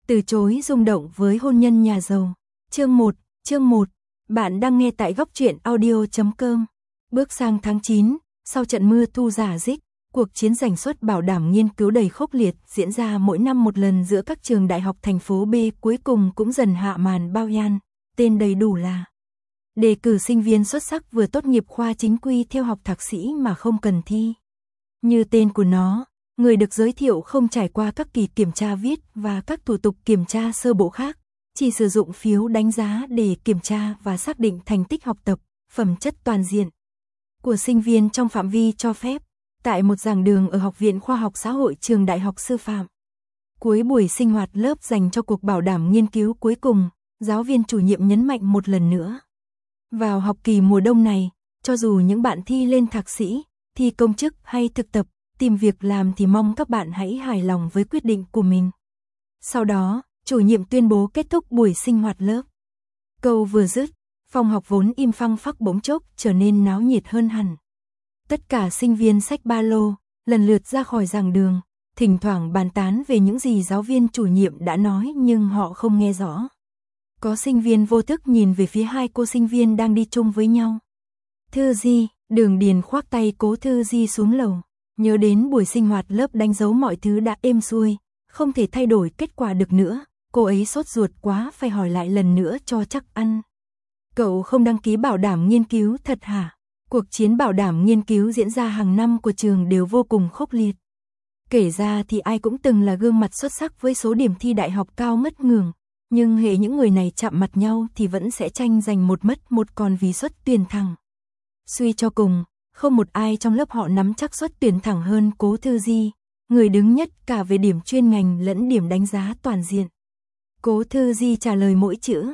Từ chối rung động với hôn nhân nhà giàu. Chương 1, bạn đang nghe tại góc truyện audio.com. Bước sang tháng 9, sau trận mưa thu rả rích, cuộc chiến giành suất bảo đảm nghiên cứu đầy khốc liệt diễn ra mỗi năm một lần giữa các trường đại học thành phố B cuối cùng cũng dần hạ màn bao yan, tên đầy đủ là đề cử sinh viên xuất sắc vừa tốt nghiệp khoa chính quy theo học thạc sĩ mà không cần thi. Như tên của nó, người được giới thiệu không trải qua các kỳ kiểm tra viết và các thủ tục kiểm tra sơ bộ khác, chỉ sử dụng phiếu đánh giá để kiểm tra và xác định thành tích học tập, phẩm chất toàn diện của sinh viên trong phạm vi cho phép, tại một giảng đường ở Học viện Khoa học Xã hội Trường Đại học Sư phạm. Cuối buổi sinh hoạt lớp dành cho cuộc bảo đảm nghiên cứu cuối cùng, giáo viên chủ nhiệm nhấn mạnh một lần nữa. Vào học kỳ mùa đông này, cho dù những bạn thi lên thạc sĩ, thi công chức hay thực tập, tìm việc làm thì mong các bạn hãy hài lòng với quyết định của mình. Sau đó, chủ nhiệm tuyên bố kết thúc buổi sinh hoạt lớp. Câu vừa dứt, phòng học vốn im phăng phắc bỗng chốc trở nên náo nhiệt hơn hẳn. Tất cả sinh viên xách ba lô, lần lượt ra khỏi giảng đường, thỉnh thoảng bàn tán về những gì giáo viên chủ nhiệm đã nói nhưng họ không nghe rõ. Có sinh viên vô thức nhìn về phía hai cô sinh viên đang đi chung với nhau. Thư Di, Đường Điền khoác tay cố Thư Di xuống lầu. Nhớ đến buổi sinh hoạt lớp đánh dấu mọi thứ đã êm xuôi, không thể thay đổi kết quả được nữa, cô ấy sốt ruột quá phải hỏi lại lần nữa cho chắc ăn. Cậu không đăng ký bảo đảm nghiên cứu thật hả? Cuộc chiến bảo đảm nghiên cứu diễn ra hàng năm của trường đều vô cùng khốc liệt. Kể ra thì ai cũng từng là gương mặt xuất sắc với số điểm thi đại học cao ngất ngường, nhưng hễ những người này chạm mặt nhau thì vẫn sẽ tranh giành một mất một còn vì suất tuyển thẳng. Suy cho cùng, không một ai trong lớp họ nắm chắc suất tuyển thẳng hơn cố Thư Di, người đứng nhất cả về điểm chuyên ngành lẫn điểm đánh giá toàn diện. Cố Thư Di trả lời mỗi chữ,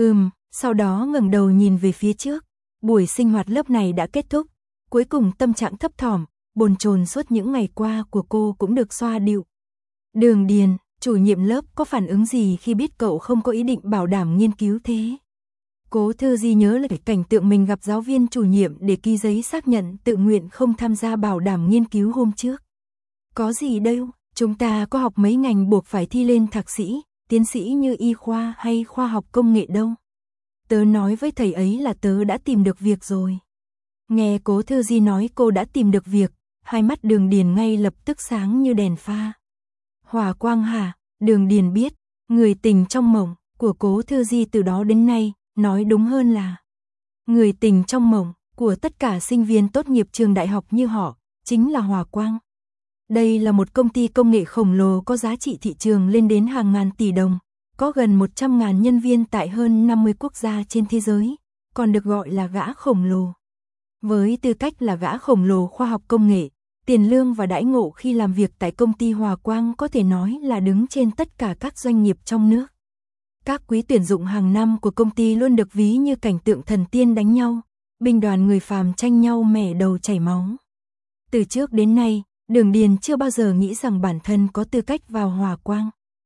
sau đó ngẩng đầu nhìn về phía trước. Buổi sinh hoạt lớp này đã kết thúc, cuối cùng tâm trạng thấp thỏm, bồn chồn suốt những ngày qua của cô cũng được xoa dịu. Đường Điền, chủ nhiệm lớp có phản ứng gì khi biết cậu không có ý định bảo đảm nghiên cứu thế? Cố Thư Di nhớ lại cảnh tượng mình gặp giáo viên chủ nhiệm để ký giấy xác nhận tự nguyện không tham gia bảo đảm nghiên cứu hôm trước. Có gì đâu, chúng ta có học mấy ngành buộc phải thi lên thạc sĩ, tiến sĩ như y khoa hay khoa học công nghệ đâu. Tớ nói với thầy ấy là tớ đã tìm được việc rồi. Nghe cố Thư Di nói cô đã tìm được việc, hai mắt Đường Điền ngay lập tức sáng như đèn pha. Hòa Quang hả? Đường Điền biết, người tình trong mộng của cố Thư Di từ đó đến nay, nói đúng hơn là người tình trong mộng của tất cả sinh viên tốt nghiệp trường đại học như họ, chính là Hòa Quang. Đây là một công ty công nghệ khổng lồ có giá trị thị trường lên đến hàng ngàn tỷ đồng, có gần 100.000 nhân viên tại hơn 50 quốc gia trên thế giới, còn được gọi là gã khổng lồ. Với tư cách là gã khổng lồ khoa học công nghệ, tiền lương và đãi ngộ khi làm việc tại công ty Hòa Quang có thể nói là đứng trên tất cả các doanh nghiệp trong nước. Các quý tuyển dụng hàng năm của công ty luôn được ví như cảnh tượng thần tiên đánh nhau, binh đoàn người phàm tranh nhau mẻ đầu chảy máu. Từ trước đến nay, Đường Điền chưa bao giờ nghĩ rằng bản thân có tư cách vào Hòa Quang.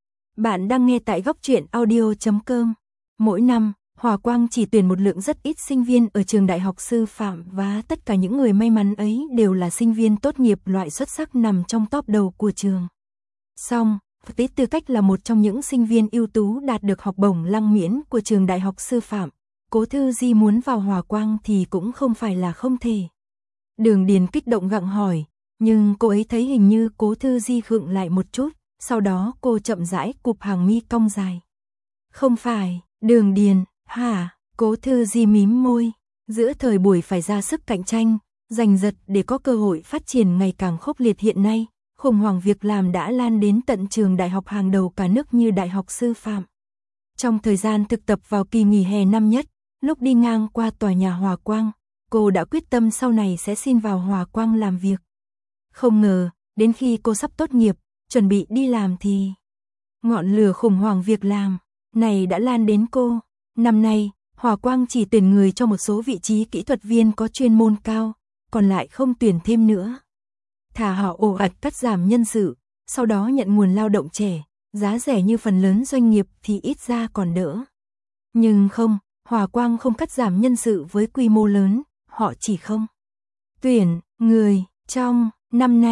Bạn đang nghe tại góc truyện audio.com. Mỗi năm, Hòa Quang chỉ tuyển một lượng rất ít sinh viên ở trường đại học sư phạm và tất cả những người may mắn ấy đều là sinh viên tốt nghiệp loại xuất sắc nằm trong top đầu của trường. Song, với tư cách là một trong những sinh viên ưu tú đạt được học bổng lăng miễn của trường đại học sư phạm, cố Thư Di muốn vào Hòa Quang thì cũng không phải là không thể. Đường Điền kích động gặng hỏi, nhưng cô ấy thấy hình như cố Thư Di khựng lại một chút, sau đó cô chậm rãi cụp hàng mi cong dài. Không phải, Đường Điền, hả? Cố Thư Di mím môi, giữa thời buổi phải ra sức cạnh tranh, giành giật để có cơ hội phát triển ngày càng khốc liệt hiện nay, khủng hoảng việc làm đã lan đến tận trường đại học hàng đầu cả nước như Đại học Sư phạm. Trong thời gian thực tập vào kỳ nghỉ hè năm nhất, lúc đi ngang qua tòa nhà Hòa Quang, cô đã quyết tâm sau này sẽ xin vào Hòa Quang làm việc. Không ngờ, đến khi cô sắp tốt nghiệp, chuẩn bị đi làm thì ngọn lửa khủng hoảng việc làm này đã lan đến cô. Năm nay, Hòa Quang chỉ tuyển người cho một số vị trí kỹ thuật viên có chuyên môn cao, còn lại không tuyển thêm nữa. Thà họ ồ ạt cắt giảm nhân sự, sau đó nhận nguồn lao động trẻ, giá rẻ như phần lớn doanh nghiệp thì ít ra còn đỡ. Nhưng không, Hòa Quang không cắt giảm nhân sự với quy mô lớn, họ chỉ không tuyển người trong năm nay.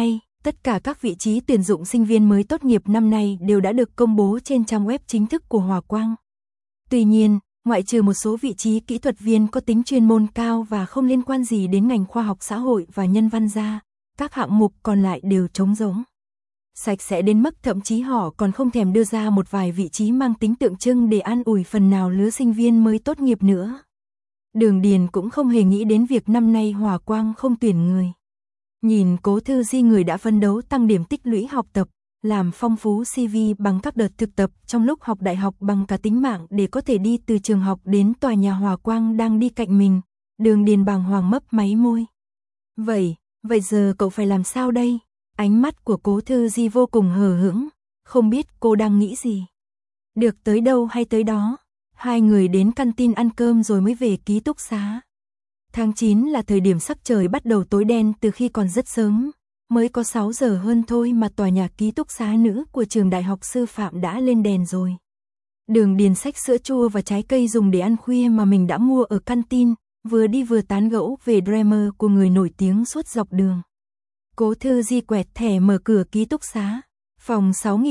Tất cả các vị trí tuyển dụng sinh viên mới tốt nghiệp năm nay đều đã được công bố trên trang web chính thức của Hòa Quang. Tuy nhiên, ngoại trừ một số vị trí kỹ thuật viên có tính chuyên môn cao và không liên quan gì đến ngành khoa học xã hội và nhân văn ra, các hạng mục còn lại đều trống rỗng. Sạch sẽ đến mức thậm chí họ còn không thèm đưa ra một vài vị trí mang tính tượng trưng để an ủi phần nào lứa sinh viên mới tốt nghiệp nữa. Đường Điền cũng không hề nghĩ đến việc năm nay Hòa Quang không tuyển người. Nhìn Cố Thư Di, người đã phấn đấu tăng điểm tích lũy học tập, làm phong phú CV bằng các đợt thực tập trong lúc học đại học bằng cả tính mạng để có thể đi từ trường học đến tòa nhà Hòa Quang đang đi cạnh mình, Đường Điền bàng hoàng mấp máy môi. Vậy giờ cậu phải làm sao đây? Ánh mắt của Cố Thư Di vô cùng hờ hững, không biết cô đang nghĩ gì. Được tới đâu hay tới đó, hai người đến canteen ăn cơm rồi mới về ký túc xá. Tháng 9 là thời điểm sắc trời bắt đầu tối đen từ khi còn rất sớm, mới có 6 giờ hơn thôi mà tòa nhà ký túc xá nữ của trường đại học sư phạm đã lên đèn rồi. Đường Điền xách sữa chua và trái cây dùng để ăn khuya mà mình đã mua ở canteen, vừa đi vừa tán gẫu về drama của người nổi tiếng suốt dọc đường. Cố Thư Di quẹt thẻ mở cửa ký túc xá, phòng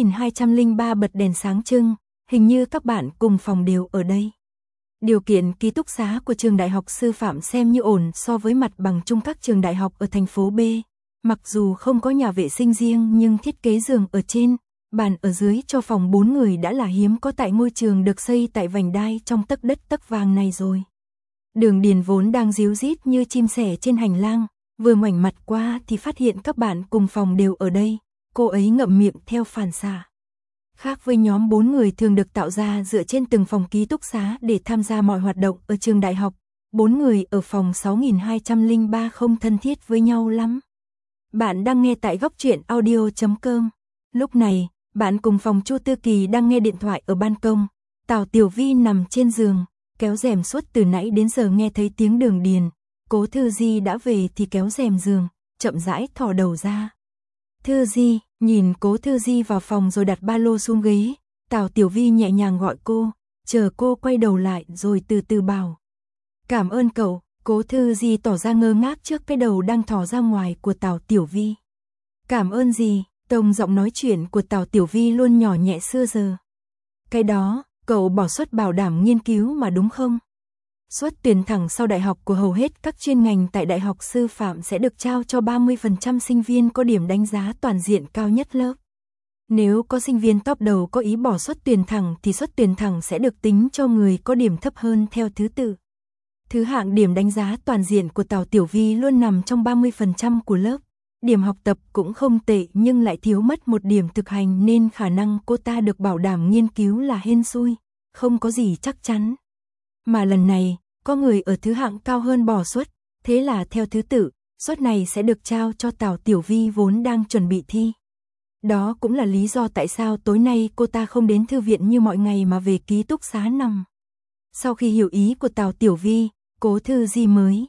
6203 bật đèn sáng trưng, hình như các bạn cùng phòng đều ở đây. Điều kiện ký túc xá của trường đại học sư phạm xem như ổn so với mặt bằng chung các trường đại học ở thành phố B. Mặc dù không có nhà vệ sinh riêng nhưng thiết kế giường ở trên, bàn ở dưới cho phòng 4 người đã là hiếm có tại ngôi trường được xây tại vành đai trong tấc đất tấc vàng này rồi. Đường Điền vốn đang ríu rít như chim sẻ trên hành lang, vừa ngoảnh mặt qua thì phát hiện các bạn cùng phòng đều ở đây, cô ấy ngậm miệng theo phản xạ. Khác với nhóm 4 người thường được tạo ra dựa trên từng phòng ký túc xá để tham gia mọi hoạt động ở trường đại học, 4 người ở phòng 6203 không thân thiết với nhau lắm. Bạn đang nghe tại góc truyện audio.com. Lúc này, bạn cùng phòng Chu Tư Kỳ đang nghe điện thoại ở ban công. Tào Tiểu Vi nằm trên giường, kéo rèm suốt từ nãy đến giờ nghe thấy tiếng Đường Điền. Cố Thư Di đã về thì kéo rèm giường, chậm rãi thò đầu ra. Thư Di, nhìn Cố Thư Di vào phòng rồi đặt ba lô xuống ghế, Tào Tiểu Vi nhẹ nhàng gọi cô, chờ cô quay đầu lại rồi từ từ bảo. Cảm ơn cậu. Cố Thư Di tỏ ra ngơ ngác trước cái đầu đang thò ra ngoài của Tào Tiểu Vi. Cảm ơn gì? Tông giọng nói chuyện của Tào Tiểu Vi luôn nhỏ nhẹ xưa giờ. Cái đó, cậu bỏ suất bảo đảm nghiên cứu mà đúng không? Suất tuyển thẳng sau đại học của hầu hết các chuyên ngành tại đại học sư phạm sẽ được trao cho 30% sinh viên có điểm đánh giá toàn diện cao nhất lớp. Nếu có sinh viên top đầu có ý bỏ suất tuyển thẳng thì suất tuyển thẳng sẽ được tính cho người có điểm thấp hơn theo thứ tự. Thứ hạng điểm đánh giá toàn diện của Tào Tiểu Vi luôn nằm trong 30% của lớp. Điểm học tập cũng không tệ nhưng lại thiếu mất một điểm thực hành nên khả năng cô ta được bảo đảm nghiên cứu là hên xui, không có gì chắc chắn. Mà lần này, có người ở thứ hạng cao hơn bỏ suất, thế là theo thứ tự, suất này sẽ được trao cho Tào Tiểu Vi vốn đang chuẩn bị thi. Đó cũng là lý do tại sao tối nay cô ta không đến thư viện như mọi ngày mà về ký túc xá nằm. Sau khi hiểu ý của Tào Tiểu Vi, Cố Thư Di mới.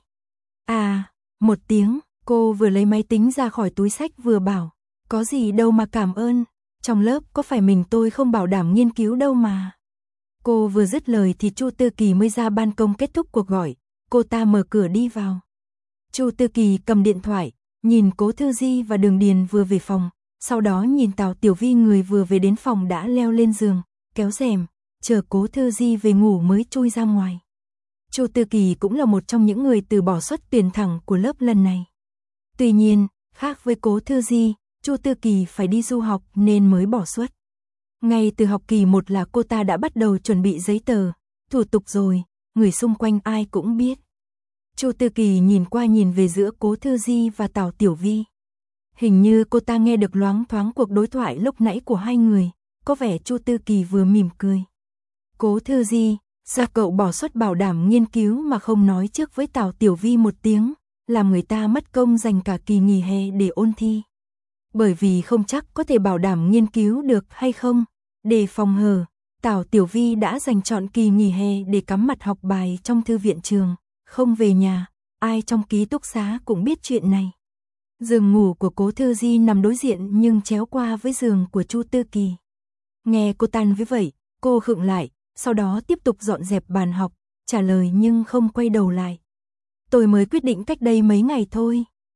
Một tiếng, cô vừa lấy máy tính ra khỏi túi sách vừa bảo, có gì đâu mà cảm ơn, trong lớp có phải mình tôi không bảo đảm nghiên cứu đâu mà. Cô vừa dứt lời thì Chu Tư Kỳ mới ra ban công kết thúc cuộc gọi, cô ta mở cửa đi vào. Chu Tư Kỳ cầm điện thoại, nhìn Cố Thư Di và Đường Điền vừa về phòng, sau đó nhìn Tào Tiểu Vi người vừa về đến phòng đã leo lên giường, kéo rèm, chờ Cố Thư Di về ngủ mới chui ra ngoài. Chu Tư Kỳ cũng là một trong những người từ bỏ suất tuyển thẳng của lớp lần này. Tuy nhiên, khác với Cố Thư Di, Chu Tư Kỳ phải đi du học nên mới bỏ suất. Ngay từ học kỳ 1 là cô ta đã bắt đầu chuẩn bị giấy tờ, thủ tục rồi, người xung quanh ai cũng biết. Chu Tư Kỳ nhìn qua nhìn về giữa Cố Thư Di và Tào Tiểu Vi. Hình như cô ta nghe được loáng thoáng cuộc đối thoại lúc nãy của hai người, có vẻ Chu Tư Kỳ vừa mỉm cười. Cố Thư Di, sao cậu bỏ suất bảo đảm nghiên cứu mà không nói trước với Tào Tiểu Vi một tiếng, làm người ta mất công dành cả kỳ nghỉ hè để ôn thi. Bởi vì không chắc có thể bảo đảm nghiên cứu được hay không, để phòng hờ, Tào Tiểu Vi đã dành trọn kỳ nghỉ hè để cắm mặt học bài trong thư viện trường, không về nhà, ai trong ký túc xá cũng biết chuyện này. Giường ngủ của Cố Thư Di nằm đối diện nhưng chéo qua với giường của Chu Tư Kỳ. Nghe cô tan với vậy, cô khựng lại, sau đó tiếp tục dọn dẹp bàn học, trả lời nhưng không quay đầu lại. Tôi mới quyết định cách đây mấy ngày thôi.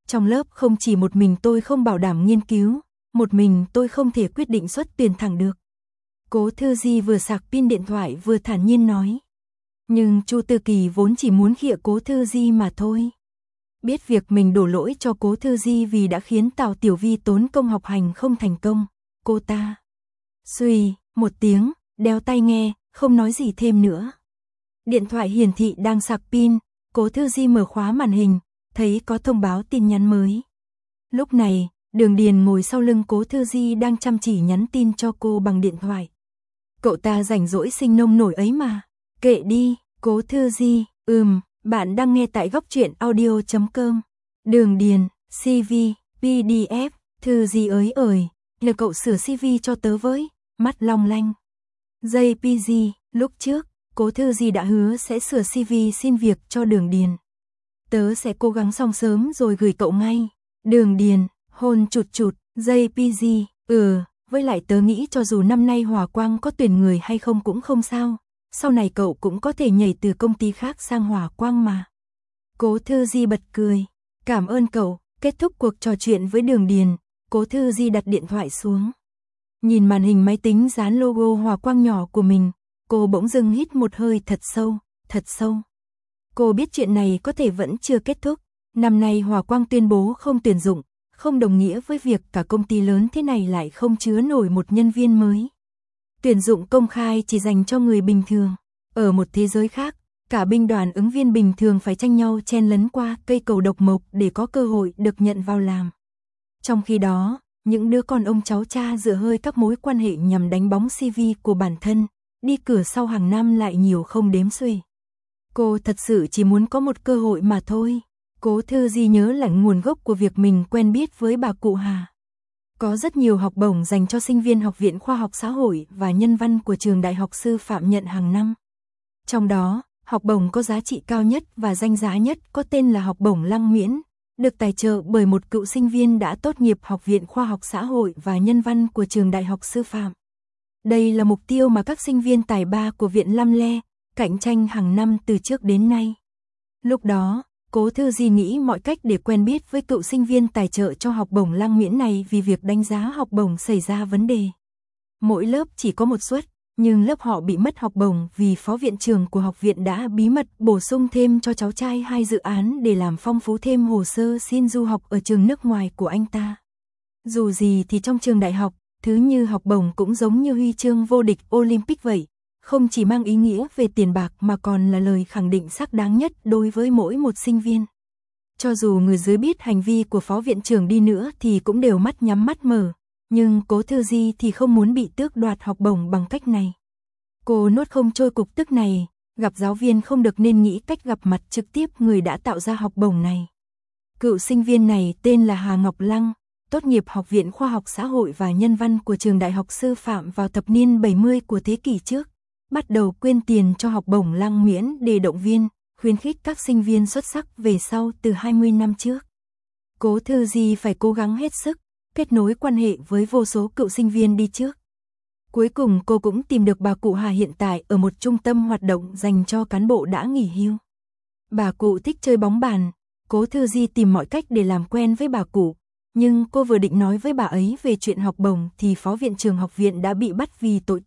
Trong lớp không chỉ một mình tôi không bảo đảm nghiên cứu, một mình tôi không thể quyết định xuất tuyển thẳng được. Cố Thư Di vừa sạc pin điện thoại vừa thản nhiên nói. Nhưng Chu Tư Kỳ vốn chỉ muốn khịa Cố Thư Di mà thôi. Biết việc mình đổ lỗi cho Cố Thư Di vì đã khiến Tào Tiểu Vi tốn công học hành không thành công, cô ta suy một tiếng, đeo tai nghe, không nói gì thêm nữa. Điện thoại hiển thị đang sạc pin, Cố Thư Di mở khóa màn hình, thấy có thông báo tin nhắn mới. Lúc này, Đường Điền ngồi sau lưng Cố Thư Di đang chăm chỉ nhắn tin cho cô bằng điện thoại. Cậu ta rảnh rỗi sinh nông nổi ấy mà. Kệ đi, Cố Thư Di, bạn đang nghe tại góc truyện audio.com. Đường Điền, CV, PDF, Thư Di ơi, nhờ cậu sửa CV cho tớ với, mắt long lanh. JPG, lúc trước, Cố Thư Di đã hứa sẽ sửa CV xin việc cho Đường Điền. Tớ sẽ cố gắng xong sớm rồi gửi cậu ngay. Đường Điền, hôn chụt, JPG, với lại tớ nghĩ cho dù năm nay Hòa Quang có tuyển người hay không cũng không sao. Sau này cậu cũng có thể nhảy từ công ty khác sang Hòa Quang mà. Cố Thư Di bật cười. Cảm ơn cậu. Kết thúc cuộc trò chuyện với Đường Điền, Cố Thư Di đặt điện thoại xuống. Nhìn màn hình máy tính dán logo Hòa Quang nhỏ của mình, cô bỗng dưng hít một hơi thật sâu. Cô biết chuyện này có thể vẫn chưa kết thúc. Năm nay Hòa Quang tuyên bố không tuyển dụng, không đồng nghĩa với việc cả công ty lớn thế này lại không chứa nổi một nhân viên mới. Tuyển dụng công khai chỉ dành cho người bình thường. Ở một thế giới khác, cả binh đoàn ứng viên bình thường phải tranh nhau chen lấn qua cây cầu độc mộc để có cơ hội được nhận vào làm. Trong khi đó, những đứa con ông cháu cha dựa hơi các mối quan hệ nhằm đánh bóng CV của bản thân, đi cửa sau hàng năm lại nhiều không đếm xuể. Cô thật sự chỉ muốn có một cơ hội mà thôi. Cố Thư Di nhớ lại nguồn gốc của việc mình quen biết với bà cụ Hà. Có rất nhiều học bổng dành cho sinh viên Học viện Khoa học Xã hội và Nhân văn của trường Đại học Sư phạm nhận hàng năm. Trong đó, học bổng có giá trị cao nhất và danh giá nhất có tên là học bổng Lăng Miễn, được tài trợ bởi một cựu sinh viên đã tốt nghiệp Học viện Khoa học Xã hội và Nhân văn của trường Đại học Sư phạm. Đây là mục tiêu mà các sinh viên tài ba của Viện Lam Le cạnh tranh hàng năm từ trước đến nay. Lúc đó, Cố Thư Di nghĩ mọi cách để quen biết với cựu sinh viên tài trợ cho học bổng Lăng Miễn này vì việc đánh giá học bổng xảy ra vấn đề. Mỗi lớp chỉ có một suất, nhưng lớp họ bị mất học bổng vì phó viện trưởng của học viện đã bí mật bổ sung thêm cho cháu trai 2 dự án để làm phong phú thêm hồ sơ xin du học ở trường nước ngoài của anh ta. Dù gì thì trong trường đại học, thứ như học bổng cũng giống như huy chương vô địch Olympic vậy. Không chỉ mang ý nghĩa về tiền bạc mà còn là lời khẳng định xác đáng nhất đối với mỗi một sinh viên. Cho dù người dưới biết hành vi của phó viện trưởng đi nữa thì cũng đều mắt nhắm mắt mở, nhưng Cố Thư Di thì không muốn bị tước đoạt học bổng bằng cách này. Cô nuốt không trôi cục tức này, gặp giáo viên không được nên nghĩ cách gặp mặt trực tiếp người đã tạo ra học bổng này. Cựu sinh viên này tên là Hà Ngọc Lăng, tốt nghiệp Học viện Khoa học Xã hội và Nhân văn của trường Đại học Sư phạm vào thập niên 70 của thế kỷ trước. Bắt đầu quyên tiền cho học bổng Lăng Miễn để động viên, khuyến khích các sinh viên xuất sắc về sau từ 20 năm trước. Cố Thư Di phải cố gắng hết sức, kết nối quan hệ với vô số cựu sinh viên đi trước. Cuối cùng cô cũng tìm được bà cụ Hà hiện tại ở một trung tâm hoạt động dành cho cán bộ đã nghỉ hưu. Bà cụ thích chơi bóng bàn, Cố Thư Di tìm mọi cách để làm quen với bà cụ. Nhưng cô vừa định nói với bà ấy về chuyện học bổng thì phó viện trưởng học viện đã bị bắt vì tội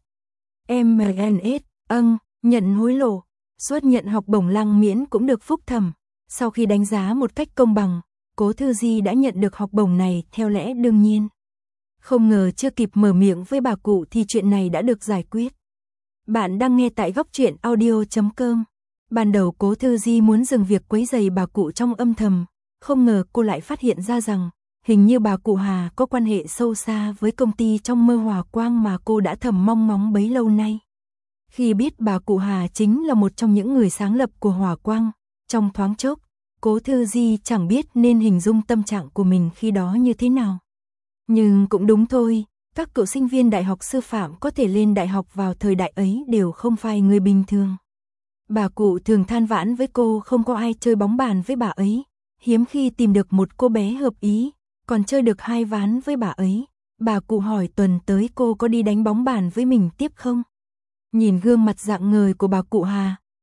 THMNS, nhận hối lộ. Suất nhận học bổng Lăng Miễn cũng được phúc thẩm. Sau khi đánh giá một cách công bằng, Cố Thư Di đã nhận được học bổng này theo lẽ đương nhiên. Không ngờ chưa kịp mở miệng với bà cụ thì chuyện này đã được giải quyết. Bạn đang nghe tại góc truyện audio.com. Ban đầu Cố Thư Di muốn dừng việc quấy rầy bà cụ trong âm thầm, không ngờ cô lại phát hiện ra rằng hình như bà cụ Hà có quan hệ sâu xa với công ty trong mơ Hòa Quang mà cô đã thầm mong ngóng bấy lâu nay. Khi biết bà cụ Hà chính là một trong những người sáng lập của Hòa Quang, trong thoáng chốc, Cố Thư Di chẳng biết nên hình dung tâm trạng của mình khi đó như thế nào. Nhưng cũng đúng thôi, các cựu sinh viên đại học sư phạm có thể lên đại học vào thời đại ấy đều không phải người bình thường. Bà cụ thường than vãn với cô không có ai chơi bóng bàn với bà ấy, hiếm khi tìm được một cô bé hợp ý, còn chơi được 2 ván với bà ấy. Bà cụ hỏi tuần tới cô có đi đánh bóng bàn với mình tiếp không? Nhìn gương mặt rạng ngời của bà cụ Hà,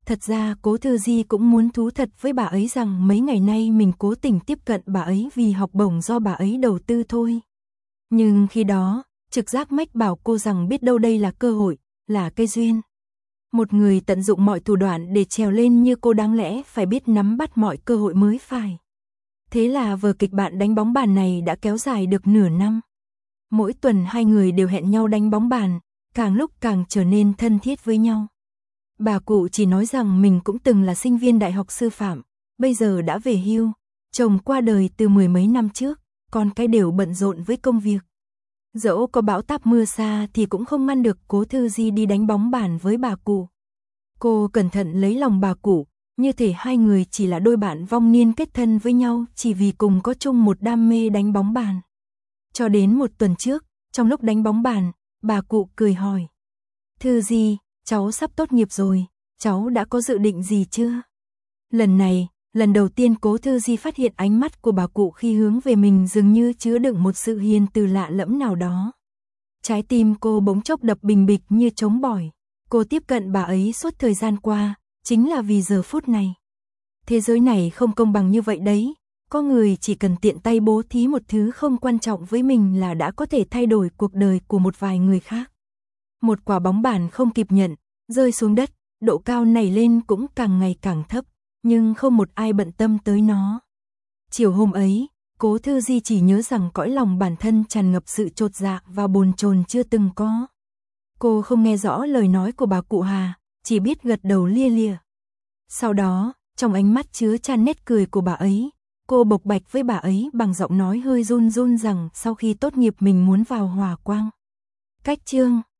Thật ra Cố Thư Di cũng muốn thú thật với bà ấy rằng mấy ngày nay mình cố tình tiếp cận bà ấy vì học bổng do bà ấy đầu tư thôi. Nhưng khi đó, trực giác mách bảo cô rằng biết đâu đây là cơ hội, là cái duyên. Một người tận dụng mọi thủ đoạn để trèo lên như cô đáng lẽ phải biết nắm bắt mọi cơ hội mới phải. Thế là vở kịch Bạn đánh bóng bàn này đã kéo dài được nửa năm. Mỗi tuần hai người đều hẹn nhau đánh bóng bàn, càng lúc càng trở nên thân thiết với nhau. Bà cụ chỉ nói rằng mình cũng từng là sinh viên đại học sư phạm, bây giờ đã về hưu, chồng qua đời từ 10 mấy năm trước, con cái đều bận rộn với công việc. Dẫu có bão táp mưa xa thì cũng không ngăn được Cố Thư Di đi đánh bóng bàn với bà cụ. Cô cẩn thận lấy lòng bà cụ, như thể hai người chỉ là đôi bạn vong niên kết thân với nhau chỉ vì cùng có chung một đam mê đánh bóng bàn. Cho đến một tuần trước, trong lúc đánh bóng bàn, bà cụ cười hỏi: "Thư Di, cháu sắp tốt nghiệp rồi, cháu đã có dự định gì chưa?" Lần này, lần đầu tiên Cố Thư Di phát hiện ánh mắt của bà cụ khi hướng về mình dường như chứa đựng một sự hiền từ lạ lẫm nào đó. Trái tim cô bỗng chốc đập bình bịch như trống bỏi. Cô tiếp cận bà ấy suốt thời gian qua, chính là vì giờ phút này. Thế giới này không công bằng như vậy đấy. Có người chỉ cần tiện tay bố thí một thứ không quan trọng với mình là đã có thể thay đổi cuộc đời của một vài người khác. Một quả bóng bàn không kịp nhận, rơi xuống đất, độ cao nảy lên cũng càng ngày càng thấp, nhưng không một ai bận tâm tới nó. Chiều hôm ấy, Cố Thư Di chỉ nhớ rằng cõi lòng bản thân tràn ngập sự chột dạ và bồn chồn chưa từng có. Cô không nghe rõ lời nói của bà cụ Hà, chỉ biết gật đầu lia lịa. Sau đó, trong ánh mắt chứa chan nét cười của bà ấy, cô bộc bạch với bà ấy bằng giọng nói hơi run run rằng sau khi tốt nghiệp mình muốn vào Hòa Quang. Cách chương